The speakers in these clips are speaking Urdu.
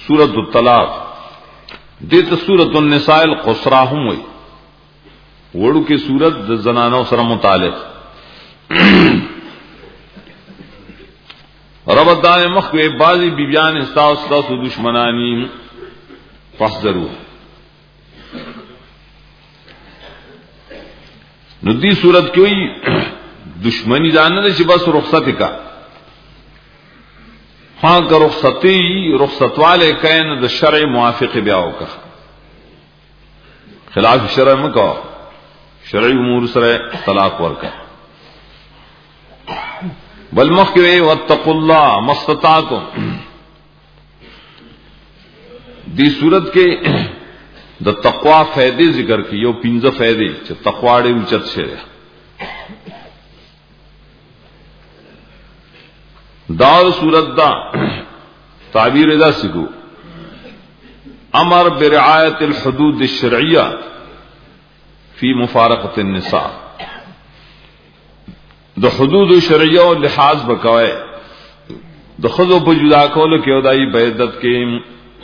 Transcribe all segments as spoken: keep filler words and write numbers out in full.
सूरत الطلاق دیت सूरत النساء القصرا هم وي وړو کې सूरत د زنانو سره متعلق رب دای مخوي بازي بیبيان استاو استاو دشمنانی فاحذروا نو دی صورت کې وي دشمنی ځان نه چې بس رخصت کا ها که رخصتی رخصتواله کین د شرع موافق بیا وکړه خلاف شرع مکو شرعی امور سره طلاق ورکا بل مخوی واتقوا الله مستطعتم دی صورت کې د تقوا فائدې ذکر کی یو پنځه فائدې چې تقوا ډېر اوچت شه دا صورت دا تعبیر دا سکو امر برعایت الحدود الشرعیہ فی مفارقت النساء د حدود شرعیہ او لحاظ بکوي د خذو په جدا کولو کې ودای بعدت کې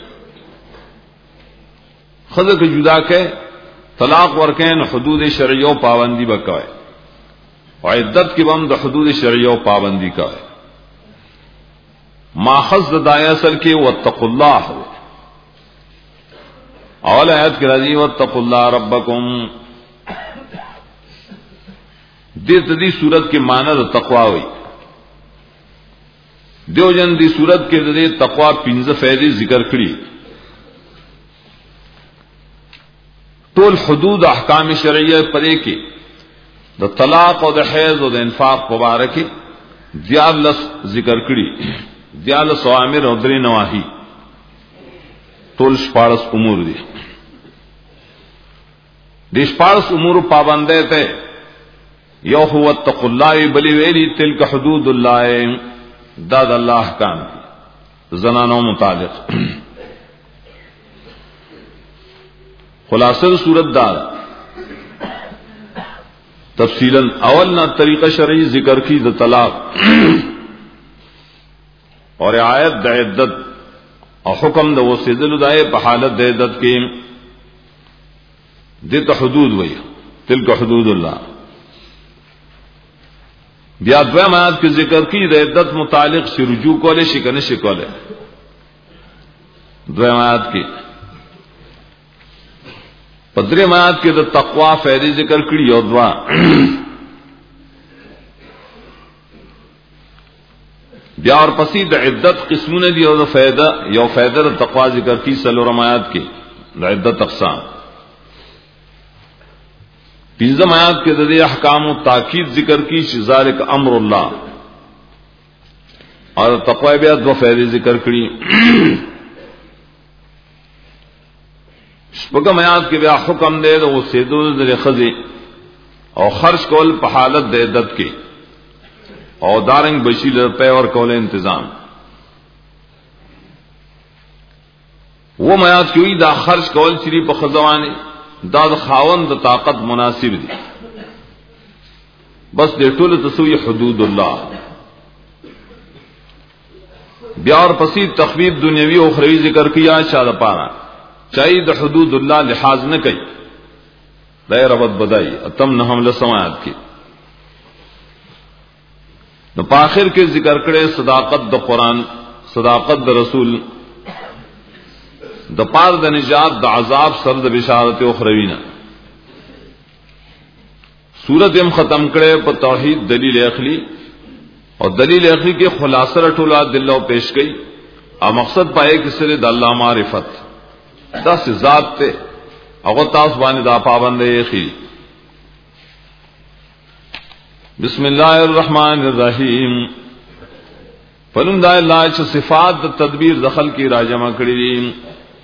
خذو کې جدا کې طلاق ورکین حدود شرعیہ او پابندی بکوي او عدت کې هم د حدود شرعیہ او پابندی کوي ماخذ د دای اصل کې واتقوا الله اول آیات کې راځي واتقوا الله ربکم دې ته دې صورت کې معنی د تقوا وي دیو جن دې صورت کې د تقوا پنځه فائدې ذکر کړي ټول حدود احکام شرعیه پرې کې د طلاق او د حیض او د انفاق مبارک دیالس ذکر کړي دیالس اوامر او درې نواهی ټول شپارس امور دي د شپارس امور پابندې ته یو هو اتقوا الله بلی ویلی تلک حدود الله دا د الله احکام زنانو متعلق خلاصہ صورت دار تفصیلا اولنا طریقہ شرعی ذکر کی د طلاق اور رعایت د عدت او حکم د وسیدل دای په حالت د عدت کې د حدود وی تلک حدود الله بیا دویم آیات کې ذکر کی د عدت متعلق سی رجوع کولې شي کنه شي کولې دویم آیات کې پدریم آیات کې د تقوا فائدې ذکر کړي او دوا بیا اور پسې د عدت قسمونه دي او د فائدہ یو فائدہ د تقوا ذکر کی سلورم آیات کې د عدت اقسام پنځم آیات کې د دې احکام او تاکید ذکر کی چې ذالک امر الله اور تقوا بیا دو فائدې ذکر کړي شپږم آیات کې بیا حکم دی د وسیدو د خزي او خرج کول په حالت د عدت کې او دارنګ بشیل په اور کول تنظیم و میات کې دا خرج کول چې په خزوانه دا د خاوند د طاقت مناسب دي بس د ټول تسوی حدود الله بیا اور پسې تخفیف دنیوي او اخروی ذکر کیا شاده پارا چای د حدود الله لحاظ نه کوي دای ربط بدای اتم نه حمله سماعت کې نو په اخر کې ذکر کړي صداقت د قران صداقت د رسول د پار د نجات د عذاب سر د بشارت او خروینه سورۃ هم ختم کړي په توحید دلیل عقلی او دلیل عقلی کې خلاصه ټوله دلو پیش کړي او مقصد پائے کې سره د الله معرفت دا سه ذات ته هغه تاسو باندې دا پابندې خي بسم الله الرحمن الرحیم فلم دا الله چې صفات د تدبیر دخل کی راجمه کړی دي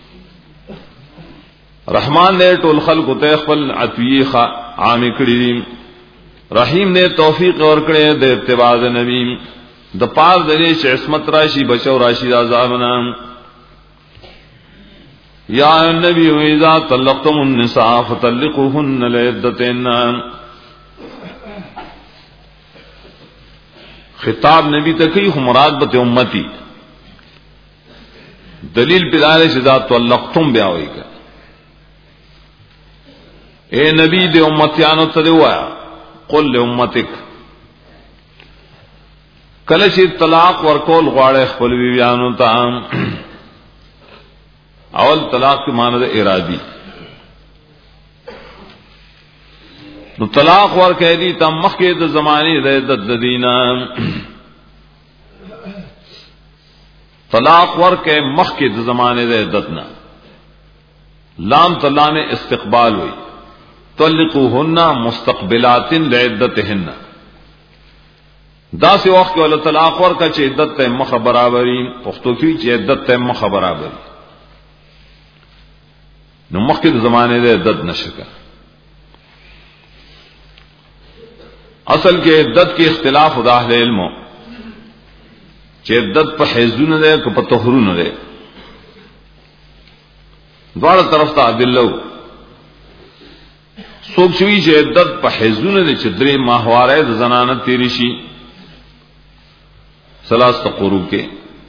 رحمان نے ټول خلق ته خپل عطیه عام کړی دي رحیم نے توفیق اور کړی د اتباع نبی د پاس د دې چې عصمت راشي بچو راشي عذابنا یا نبی اذا طلقتم النساء فطلقوهن لعدتهن خطاب نبی ته کوي مراد به امتی دلیل پیدائے شدا طلقتم بیا ہوئی کا اے نبی دے امتیانو تدوایا قل لے امتک کلشی طلاق ورکول غواړي خپل بیانو ته اول طلاق کی معنی ده ارادی نو طلاق ورکې دي تم مخکې د زمانه د عدت دینا طلاق ورکې مخکې د زمانه د عدت نه لام طلاق نے استقبال ہوئی طلقوهن مستقبلات لعدتهن دا سی وخت کې ول طلاق ورکا چې عدت ته مخ برابرۍ پښتو کې چې عدت ته مخ برابرۍ نو مخکې د زمانه د عدت نشکا اصل کې عدت کې اختلاف د اهل علم چې عدت په حیزونه ده که په طهرونه ده دواړه طرف ته ادله څوک چې عدت په حیزونه ده چې درې ماهواره د زنانه تیری شي ثلاث قرو کې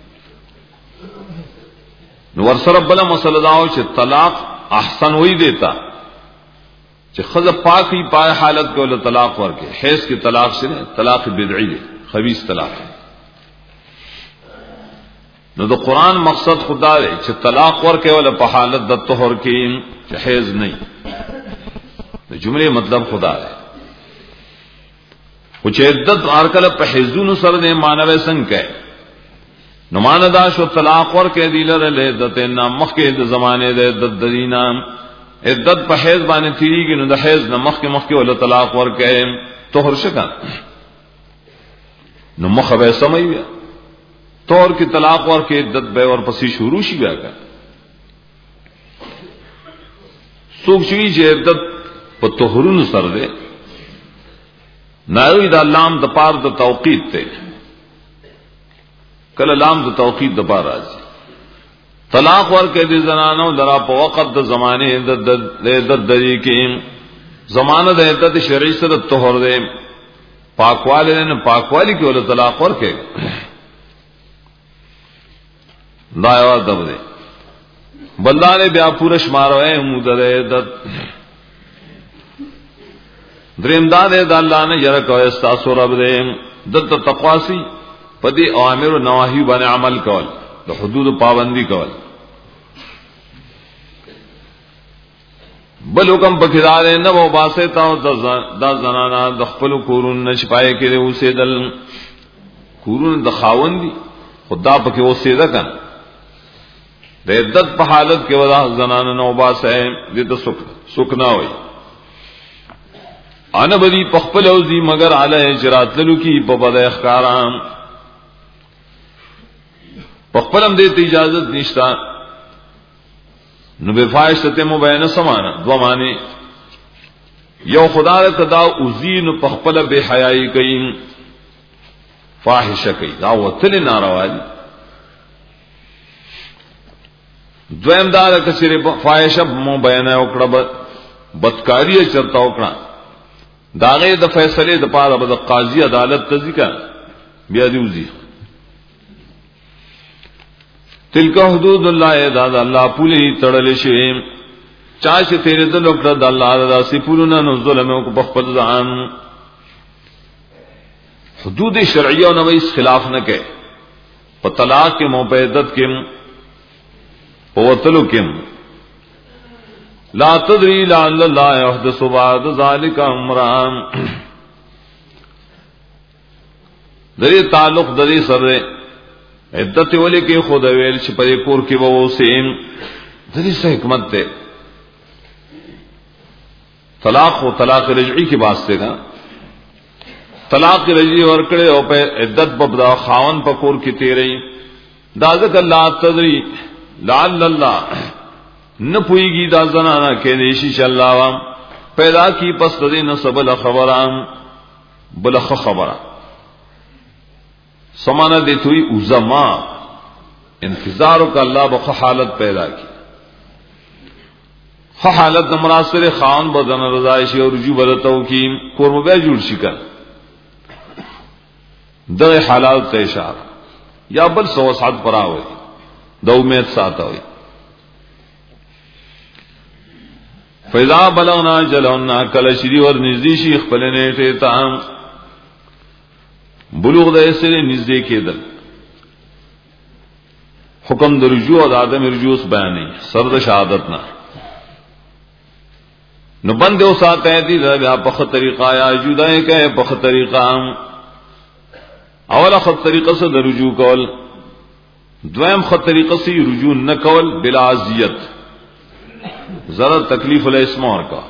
نو ورسره بل مسله دا او چې طلاق احسن وی دیتا چې خزه پاکي پای حالت کې ول طلاق ورکه حیض کې طلاق سره طلاق بدعي دی خبيث طلاق نو د قران مقصد خدا دی چې طلاق ورکه ول په حالت د طهر کې چې حیض نه د جمله مطلب خدا دی او چې عدت ارکل په حیزونو سره نه مانوي څنګه نو ماندا شو طلاق ورکه دی لره عدت نه مخکې د زمانه د عدت دینا عدت په حیض باندې تیریږي نو د حیض نه مخکې مخکې ول طلاق ورکه طهر شکا نو مخ به سموي طهر کې طلاق ورکه عدت به ور پسې شروع شي بیا کا څوک چې عدت په طهرونو سره ده ناوی دا لام د پار د توقید ته کله لام د توقید د پار راځي طلاق ورکه دي زنانو درا په وخت د زمانه د د دری کې زمانه د عدت شرعي سره طهر ده پاکواله نه پاکوالی کې ول طلاق ورکه دا یو ادب ده بلدار بیا پورش ماروي هم د عدت دریم دا دے دا اللہ نے یرا کو استاسو رب دے دت تقواسی پدی اوامر و نواہی باندې عمل کول د حدود پابندی کول بل حکم پکې دا نه و باسه تا دا زنانا د خپل کورون نشپای کړي اوسه دل کورون د خاوندی خدا پکې اوسه ده کن د عدت په حالت کې ودا زنانا نو باسه دې ته سک سک نه وي انا بدی پخپل اوزی مگر علی جرات للو کی ببد اخکارام پخپلم دیت اجازت نشتا نو بفاحش تتمو بین سمانا دو معنی یو خدا رتدا اوزی نو پخپل بے حیائی کئی فاحش کئی دا وطل ناروا دی دویم دار کسر فاحش مو بین اکڑا بدکاری چرتا اکڑا داغه د فیصله د پاره د قاضي عدالت تذکر بیا دیوزی تلک حدود الله دا الله پولی تړل شي چا چې تیرې د لوکړه د الله د سپورونه نو ظلم کو په خپل ځان حدود شرعیه او نو خلاف نه کوي په طلاق کې موبدت کې او وتلو کې لا تدری لعل الله يحدث بعد ذلك امرا دری تعلق دری سره عدت ولې کې خود ویل چې په کور کې وو سیم دری څه حکمت ده طلاق او طلاق رجعی کی واسطے کا طلاق رجعی ورکړې او په عدت په خاون په کور کې تیرې دا ځکه لا تدری لعل الله نہ پوئیگی دا زنانا کہ دیشی شاللہ پیدا کی پس دے نصب الخبرام بلخ خبرہ سمانا دیتوئی اوزما انتظارو کا اللہ بخ حالت پیدا کی خ حالت نمراسر خان بدن رضائشی اور رجوع بدتو کی کورم بے جوڑ شکر در حالات تیشار یا بل سو سعد پراوئی د امید ساتوي. فیضا بلغنا جلونا کل شری ور نزدې شي خپل نیټه ته بلوغ د اسره نزدې کېدل. حکم د رجوع او د عدم رجوع بیانې سر د شهادت نه نو بند او ساته دي دا په خه طریقه یا جدای کې په خه طریقه اوله خه طریقه سره د رجوع کول، دویم خه طریقه سره رجوع نه کول بلا اذیت ضرر تکلیف له اسمور کا.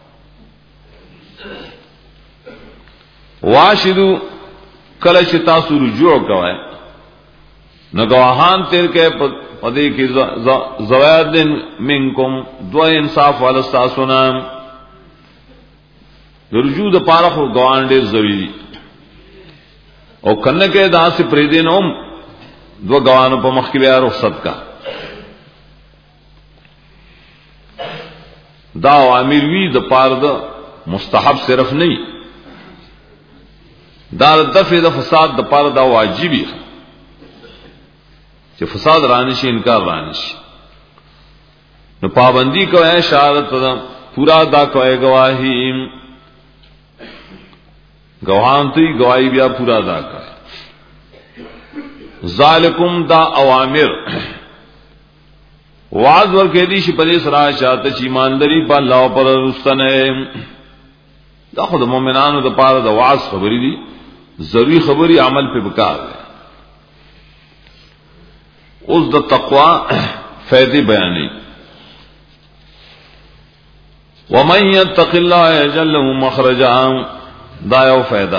واشدو کله چې تاسو رجوع کوئ نو گواهان تیر کې پدې کې زوادن منکم دو انصاف ول استاسونا رجوع د پاره خو گواهان ډېر ضروري او کنه کې داسې پرې دینوم دو گواهانو په مخ کې بیا رخصت کا. دا امیر وی د پاره د مستحب صرف نه دا دفع د فساد د پاره دا واجبي چې فساد رانشي انکار رانشي نو پابندی کوي شهادت پورا دا کوي گواہی گواہان ته گواہی بیا پورا دا کوي. ذالکم دا اوامر واعظ ور کې دي چې په سره شاته چې ایمانداری په الله پر رستنه دا خود مؤمنانو د پاره د واعظ خبرې دي، ضروری خبري عمل په وکړ. اوس د تقوا فائدې بیانې. ومن يتق الله يجعل له مخرجا دا یو فائدہ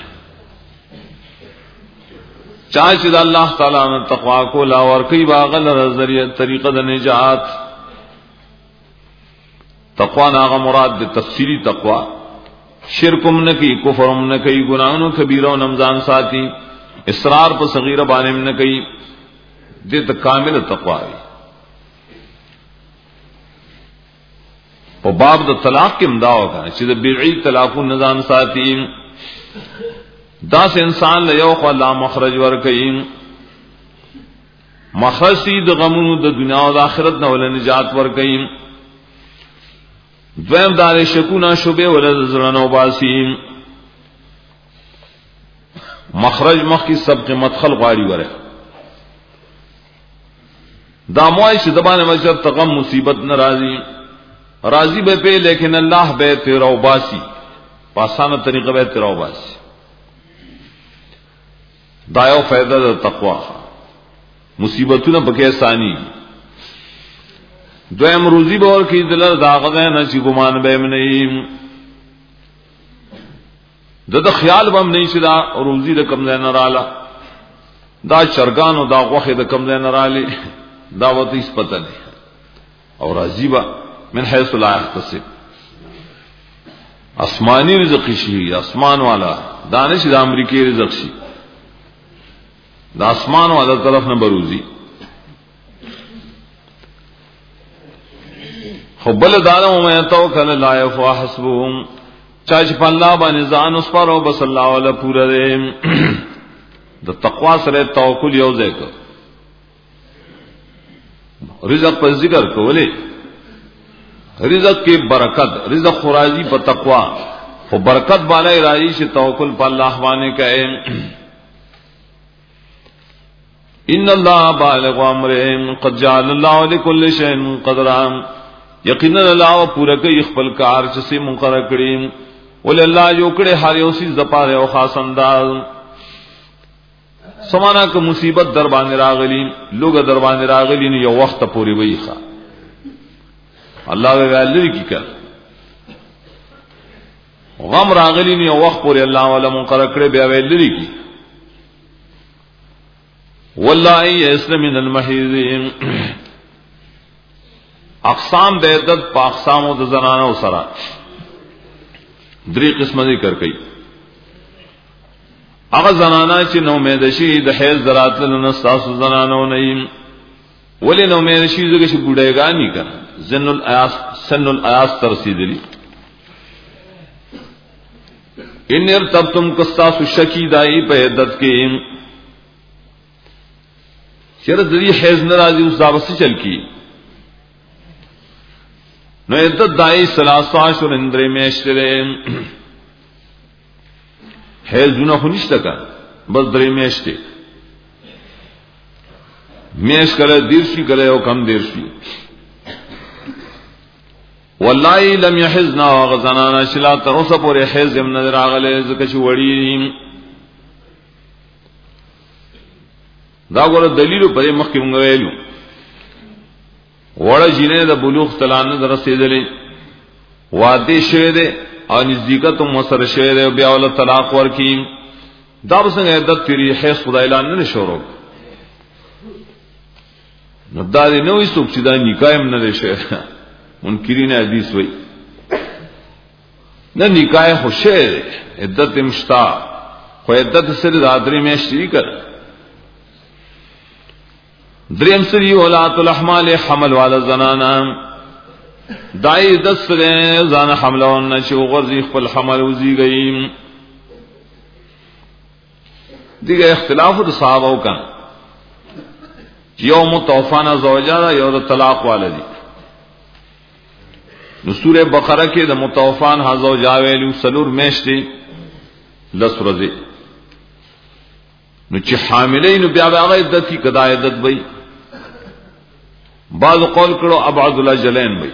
چا چې د الله تعالی نه تقوا کو لا ور کوي باغل ذریعہ طریقه د نجات. تقوا ناغه مراد د تفصیلی تقوا شرکم نه کوي، کفرم نه کوي، ګناہوں کبیره او نمزان ساتي، اصرار په صغیره باندې نه کوي، دې ته کامل تقوا وي. په باب د طلاق کې امداو کا چې د بیعی طلاق نظام ساتي دا سے انسان له یو خلا مخرج ور کوي، مخرج د غمونو د دنیا او د آخرت نه ول نجات ور کوي. دویم دار شکونا شوبه ول زړنو باسي مخرج مخ کی سبق مدخل غاری وره دا موای چې دبانه مشر تغم مصیبت ناراضی راضی به په لیکن الله به تیرو باسی پاسانه طریقه به تیرو باسی. دا یو فائدہ د تقوا مصیبتونه پکې ثانی. دویم روزی به ور کې دل داغه نه چې ګمان به نه د خیال بم نه شي دا روزی د کم نه رااله دا چرګانو دا غوخه د کم نه رااله دا وته هیڅ پته نه او راضی با من حيث لا يحتسب. آسمانی رزق شي اسمان والا دانش د امریکای رزق شي د اسمان والا طرف نه بروزی. خبل دارو میں توکل لا يفوا حسبهم چاچ په الله باندې ځان اوس پرو بس الله ولا پورا دې د تقوا سره توکل یو ځای کو رزق پر ذکر کولې رزق کې برکت رزق خراجی په تقوا او برکت باندې راځي چې توکل په الله باندې کوي. ان الله بالغ امره قد جعل الله لكل شيء قدرا یقینا الله پورا کوي خپل کار چې سي مقرر کړی ول الله جو کړه هر یو سي زپاره او خاص انداز سمانا که مصیبت در باندې راغلی لوګ در باندې راغلی نو یو وخت پوری وای ښا الله ویل کی کړ غم راغلی نو یو وخت پوری الله ولا مقرر کړی بیا ویل کی والله یسلم من المحیض اقسام د عدت په اقسام د زنانو سره درې قسمه ذکر کړي. هغه زنانا چې نو امید شي د حیض دراتل نه تاسو زنانو نه یم ولې نو امید شي زګه شي ګډایګانی کړه زن الایاس سن الایاس ترسیدلی ان ارتبتم قصاص شکی دای په عدت کې چر دری حیض ناراضی اس دعوت سے چل کی نو عدت دائی سلاساش اور اندرے میشترے حیض جنہ خونیش تکا بس درے میشتے میش کرے دیرشی کرے او کم دیرشی واللہ لم یحزنا وغزنانا شلا تروسا پوری حیض ام نظر آغلے زکش وڑی دا گورا دلیلو پدے مخی منگویلو وڑا جینے دا بلوغ تلان در رسیدلے وادی شوئے دے اور نزدیکت مصر شوئے دے بیاولا طلاق ورکی دا بسنگ عدت تیری حیث خدا اعلان نے شورو دا دے نوی سوک چیدہ نکایم ندے شوئے منکرین حدیث وئی نہ نکاح خوشے دے عدت مشتا خو عدت سر دادری میں شری کر دریم سری اولاد الاحمال حمل والا زنانا دائی دس سرے زان حملہ ونچو غرزی خپل حمل وزی گئی دیگه اختلاف د صحابہ کا یوم توفانا زوجہ یوم طلاق والدی نو سورہ بقرہ کې د متوفان ها زوجا ویلو سلور میشتي لس ورځې نو چې حاملین بیا هغه عدت کی قضا عدت وای بعض قول کړه ابعد الاجلین وای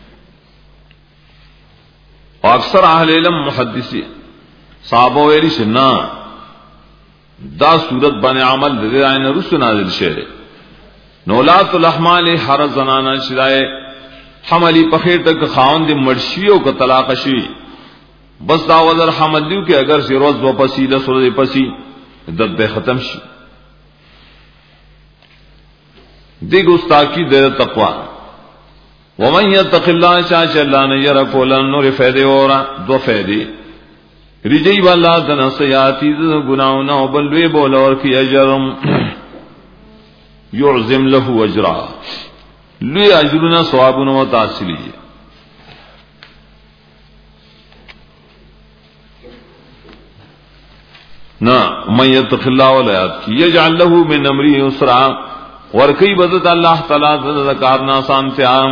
او اکثر اهل علم محدثین صحابه ویلي شنا دا صورت باندې عمل د عین رسو نازل شوه نو لات الاحمال هر زنانا شدای حملی پخیر تک خاون دی مرشیو کا طلاق شي بس دا وذر حمل دیو کہ اگر سی روز و پسی لس روز پسی عدت بے ختم شي دی گستاکی دے تقوا ومن یتق اللہ چاچ اللہ نے یرکو لن نور فیدے اورا دو فیدے رجی والا دن سیاتی گناہنا وبلوی بولور کی اجرم یعظم له اجرا لوی اجرنا ثوابنا و تحصیلی نا من یتق اللہ ولیات کی یجعل له من امری یسرا ورکی بدت اللہ تعالی ذکارنا آسان سے عام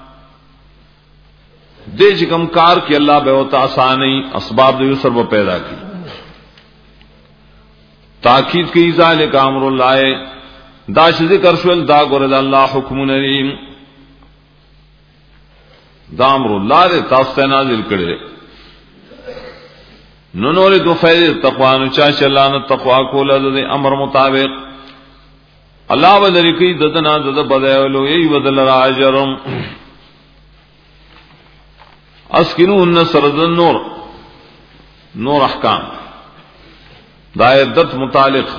دے چکم کار کی اللہ بے ہوتا آسانی اسباب دے یسر و پیدا کی تاکید کی ذالک امر اللہ داش ذکر شول دا گورد اللہ حکم نریم دا امر اللہ دے تاستے نازل کرے ننوری دو فیدے تقوی نچاچ اللہ نے تقوی کو لدے امر مطابق اللہ بدری کی ددنا دد بدلو یہی بدل راجرم اسکنون سرد النور نور احکام دا عدت متعلق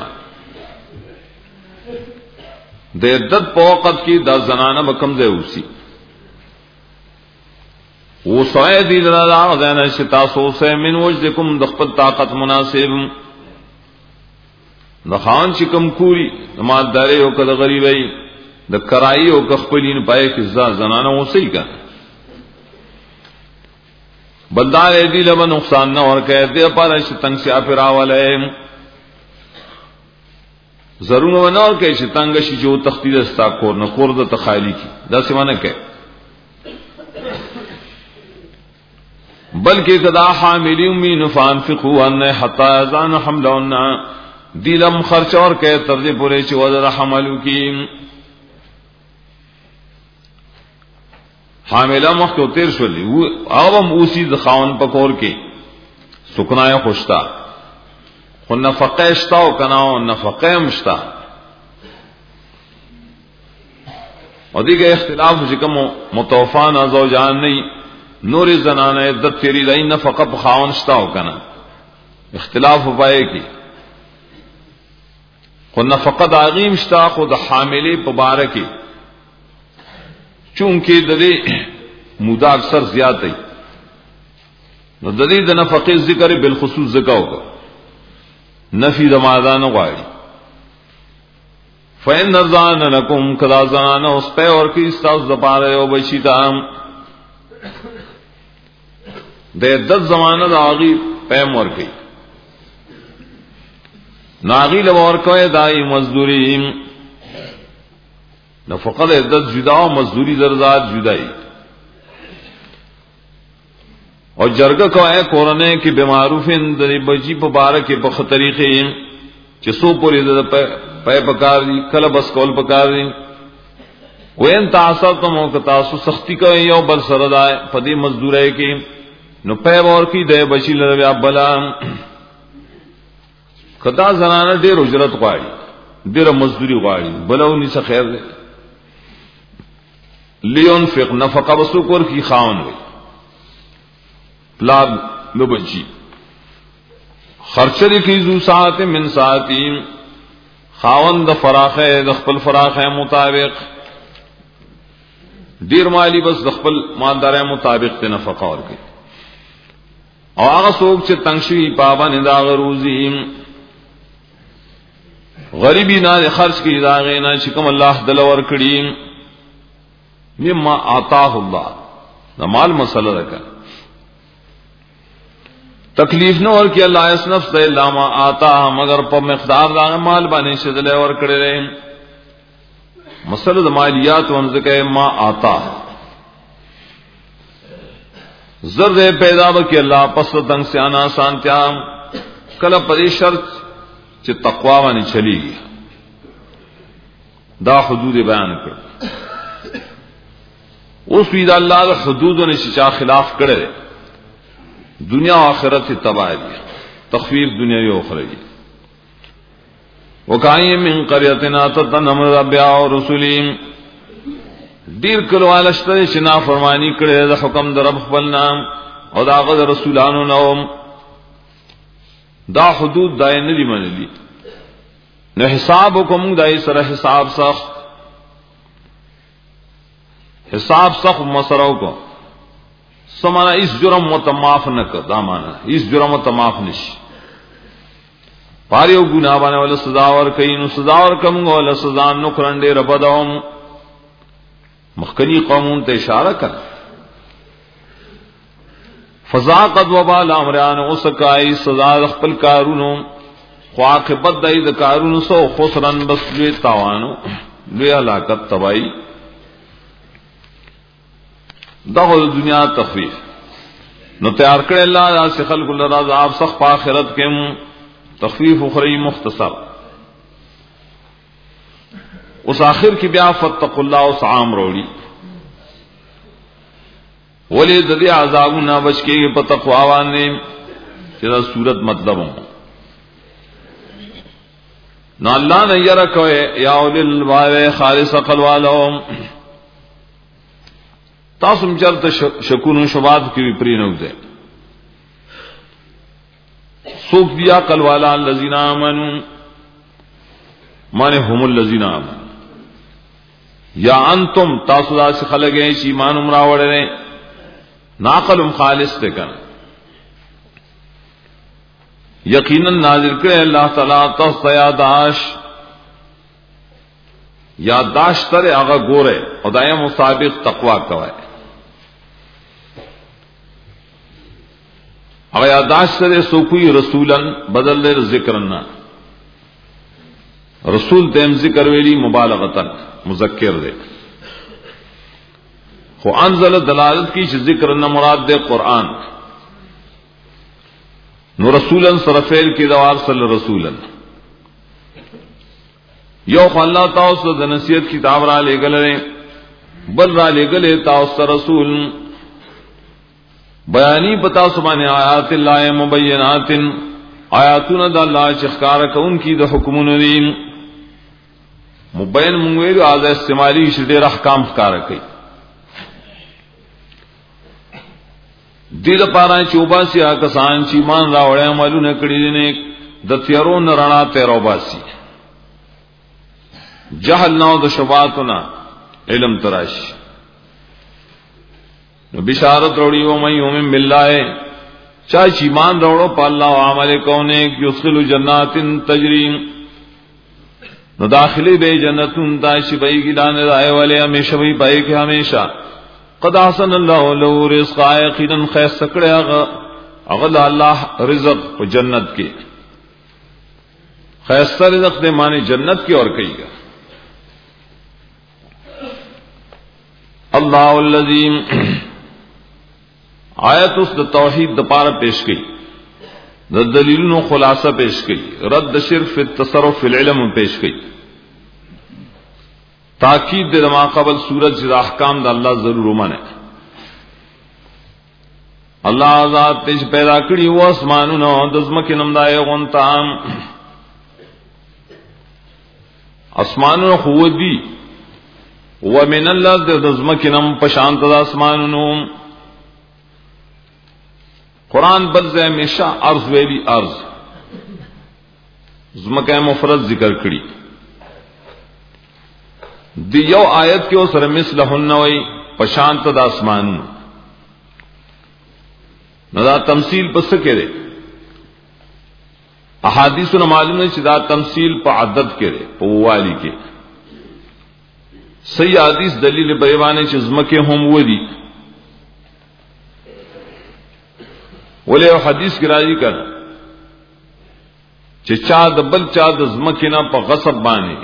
د عدت په وخت کې د زنانه بکم دی اوسی و سوی دی درادا غزانا شتا سوسه من وجدکم د خپل طاقت مناسب د خان چکم کوری د مالداري او کله غریبي د کرای او خپلین پای کې ز زنانه اوسی کا بلدار دی له نقصان نه ور کوي د پاره شتنګ سی افراوله ضرور ونور کې چې تنگ شي جو تخدید استا کور نه کور د تخالی کی دا سمانه کې بلکې کدا حاملین من فانفقوا ان حتا اذان حملنا دلم خرچ اور کې تر دې پورې چې وذر حملو کی حاملہ مخ کو تیر شولې او هم اوسی د خاون پکور کې سکنای خوشتا خو نفقه اشتا و کناو نفقه مشتا و دیگه اختلاف جکم متوفان زوجان نئی نور زنان عدت تیری دائی نفقه پخاون اشتا و کنا اختلاف پائے کی خو نفقه داغیم اشتا خود حاملی پبارکی چونکہ دلی مودا اکثر زیادہ نو دلی د نفقه ذکر بالخصوص ذکر ہوگا نفی دمادان غاری فین نرزان لکم کدا زنان اس پہ اور کی استاز دپارے او بشیتا دے دس زمانہ دا آغی پیم ورکی ناغی لبور کوئے دائی مزدوریم نفقه د عدت جدا او مزدوری زرزات جدائی اور جرګه کوه کورنه کې بمعروفین د بچی په باره کې په طریقې چې سو پورې د پای پکار دي کله بس کول پکار دي وین تعصبتم او تاسو سختی کوي یو بل سره دای په دې مزدورای کې نو پای ور کې د بچی لره بلا کدا زنانه ډېر اجرت غواړي ډېر مزدوری غواړي بلونی څه خیر ده لينفق نفقه وسکور کی خاون وي پلان لبجی خرچری کی ذو ساعت من ساعتین خاون د فراخه د خپل فراخه مطابق ډیر مالی بس د خپل مالداري مطابق ته نفقه ورکړي او هغه څوک چې تنگشي پابند دا روزي غریبی نه خرج کی دا غینا چې کوم الله دل ور کړی مما آتاه الله د مال مسله ده تکلیف نہ اور کہ اللہ اس نفس دے لاما آتا مگر پر مقدار دا مال باندې شذل اور کړي رہے مسله د مالیات ونځکه ما آتا زر دے پیدا وکي الله پس تنگ سیانا سانتیا کله پرې شرط چې تقوا باندې چلیږي دا حدود بیان کړ اوس وی دا الله د حدودو نشي خلاف کړي دنیا و آخرت تباہ دی تخفیف دنیاوی و اخروی وکائی من قریتنا تتنم ربیع و رسولیم دیر کلوالشتر شنا فرمانی کرے دا حکم دا رب خبلنا او دا غد رسولانو نوم دا حدود دائی ندی منلی نو حسابکم دائی سر حساب سخت حساب سخت مسرو کو سمانا اس جرم متماف نہ کر دامانا اس جرم متماف نش پاریو گناہ بانے والا سزا ور کئی نو سزا ور کم گو والا سزا نکرنڈے ربداؤم مخکنی قومون تے اشارہ کر فضاقت وبال امران اسکائی سزا خپل کارونو خواقبت دای د کارونو سو خسرن بس لوی تاوانو لوی ہلاکت تباہی دغه دنیا تخفیف نو تیار کړل الله داس خلق الله عذاب سخت په آخرت کې تخفیف اخری مختصر اس آخر کی بیا فتقوا الله اس عام روڑی ولی د دې عذاب نه بچ کې په تقوا باندې چې دا صورت مطلب ہو نو الله نه یره کوي یا اولل الباب خالص قلوالهم تاسو مجرد شکون شبات کی پری نو دے سوک دیا کل والا الذین آمنوا مانے هم الذین آمنوا یا انتم تاسو دا سے خلق ہیں ایمان عمرہ وڑے ناقلم خالص تے کن یقیناً نازل کرے اللہ تعالی تاسو یاداش یاداش ترے آغا گورے اور دائیں مطابق تقوی کوائے اگر یاداشت سے سو کوئی رسولن بدل دے ذکرنا رسول تیم ذکر ویلی مبالغتن مذکر دے خو انزل دلالت کی ذکرنا مراد دے قرآن نو رسولن صرفیل کی دوار صلی رسولن یو اللہ تاؤس دا نصیحت کتاب را لے گلے بل را لے گلے تاؤس رسول بیانی پتا سبحانہ آیات اللہ مبینات آیاتنا دا اللہ چخکار کون کی دا حکمون دیم مبین منگویر آزا استعمالی شدیر احکام خکار کئی دید پارا چوبا سی آکسان چیمان راوڑے عملو نکڑی دینے دا تیرون رنا تیرو باسی جہل ناو دا شباتنا علم تراش بشارت روڑی و من یومن باللہ چاہے ایمان روڑو پا اللہ و عمل کونے یدخل جنات تجریم نو داخلی بے جنتون تاشی بئی کی دانے دائے والے ہمیشہ بئی پائے کے ہمیشہ قد حسن اللہ لہو رزق آئے قیدن خیس سکڑے اغل اللہ رزق و جنت کے خیستہ رزق دے مانے جنت کے اور کئی گا الله الذي آیت اس د توحید د پاره پیش کړي د دلیلونو خلاصہ پیش کړي رد شرک فی التصرف فی العلم پیش کړي تاکید د ما قبل سورج د احکام د الله ضرور ومنه الله ذات پیش پیدا کړي و اسمانونو د زمکه نمدای غونتام اسمانونو خو دی ومن الله د زمکه نم پشانت د اسمانونو قرآن بلز ہمیشہ ارض ویلی ارض زمکہ مفرد ذکر کړي دی یو آیت کې اوسره مثلهن وی پشانت د اسمانونو نو دا تمثيل پس کړي احادیثونو معلومه چې دا تمثيل په عدد کړي په والی کې صحیح حدیث دلیل بیانې چې زمکه هم ودی ولې حدیث کې راځي کړه چې چا د بل چا د زمکه نه په غصب باندې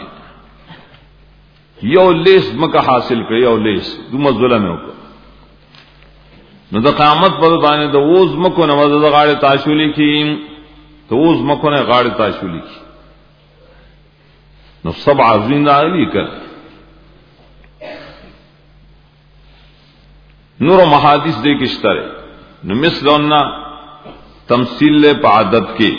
یو لیس مکه حاصل کړي یو لیس دومره ظلم وکړ نو د قیامت پر باندې د ووز مکو نه وځه د غاړه تاشولې کې د ووز مکو نه غاړه تاشولې کې نو سبع عظیم علی کړ نور محادث دې کې شتره نو مثلنا تمثيل په عادت کې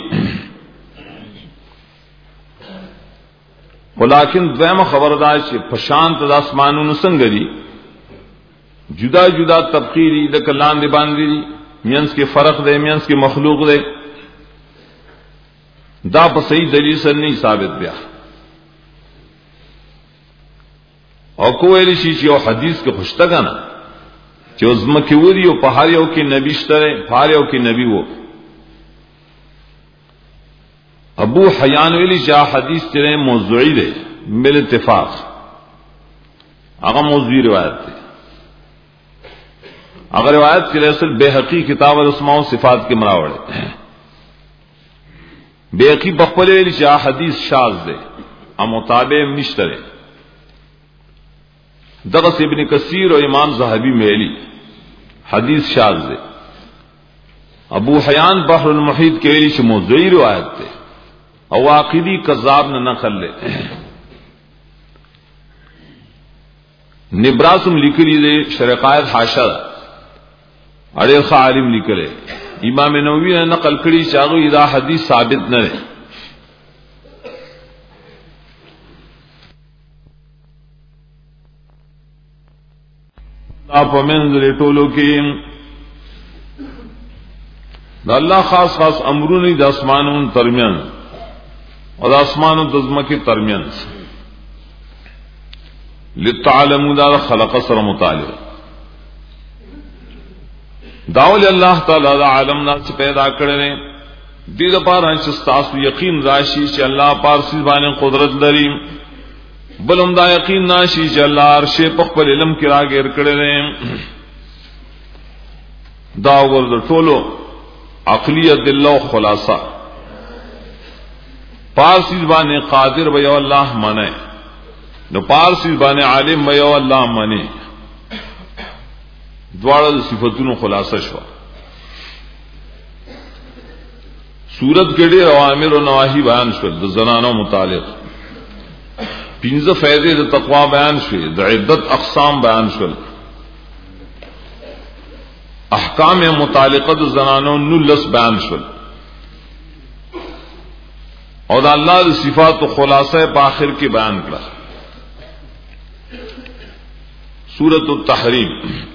ولیکن دویمه خبردار چې پشانت د اسمانونو څنګه دي جدا جدا تفقیری د کلام دی باندې دي مینس کې فرق دی مینس کې مخلوق دی دا په صحیح دلیل سره نه ثابت بیا او کوی شي چې یو حدیث کې خوشتګنه چې زمکه ودی او په هر یو کې نبی شته په هر یو کې نبی وو ابو حیان ویلی چې حدیث چې موضوعی دی بل اتفاق هغه موضوعی روایت دی هغه روایت کې اصل بیهقی کتاب الاسماء و صفات کې مراوړ بیهقی په خپل ویلی چې حدیث شاذ دی او مطابق نشته دی دغه ابن کثیر او امام زاهبی ویلی حدیث شاذ دی ابو حیان بحر المحیط کې ویلی چې موضوعی روایت دی او عقیدی کذاب نه نقل له نبراسم لیکلی دے شرقائد حاشا اڑے عالم لیکلے امام نووی نے نقل کړي چې هغه دا حدیث ثابت نه دی اپ منځل ټولو کې دا الله خاص خاص امرونه د اسمانونو ترمن او د اسمانو د زمکه ترمن لتعلموا دا خلق سره متعلق داول الله تعالی دا عالم ناس پیدا کړل دې لپاره چې تاسو یقین راشي چې الله پارسی باندې قدرت لري بلهم دا یقین ناشي چې الله عرش په خپل علم کې راګیر کړل دا ورته ټولو عقلیت الله خلاصہ پارسی باندې قادر و یو الله منه نو پارسی باندې عالم و یو الله منه دواړه صفاتونو خلاصہ شو سورت کې ډېر اوامر او نواهی بیان شول د زنانو متعلق پنځه فائدې د تقوا بیان شوې د عدت اقسام بیان شول احکام متعلقه د زنانو نلس بیان شول او د الله د صفات او خلاصه په آخر کې بیان کړه سورۃ التحریم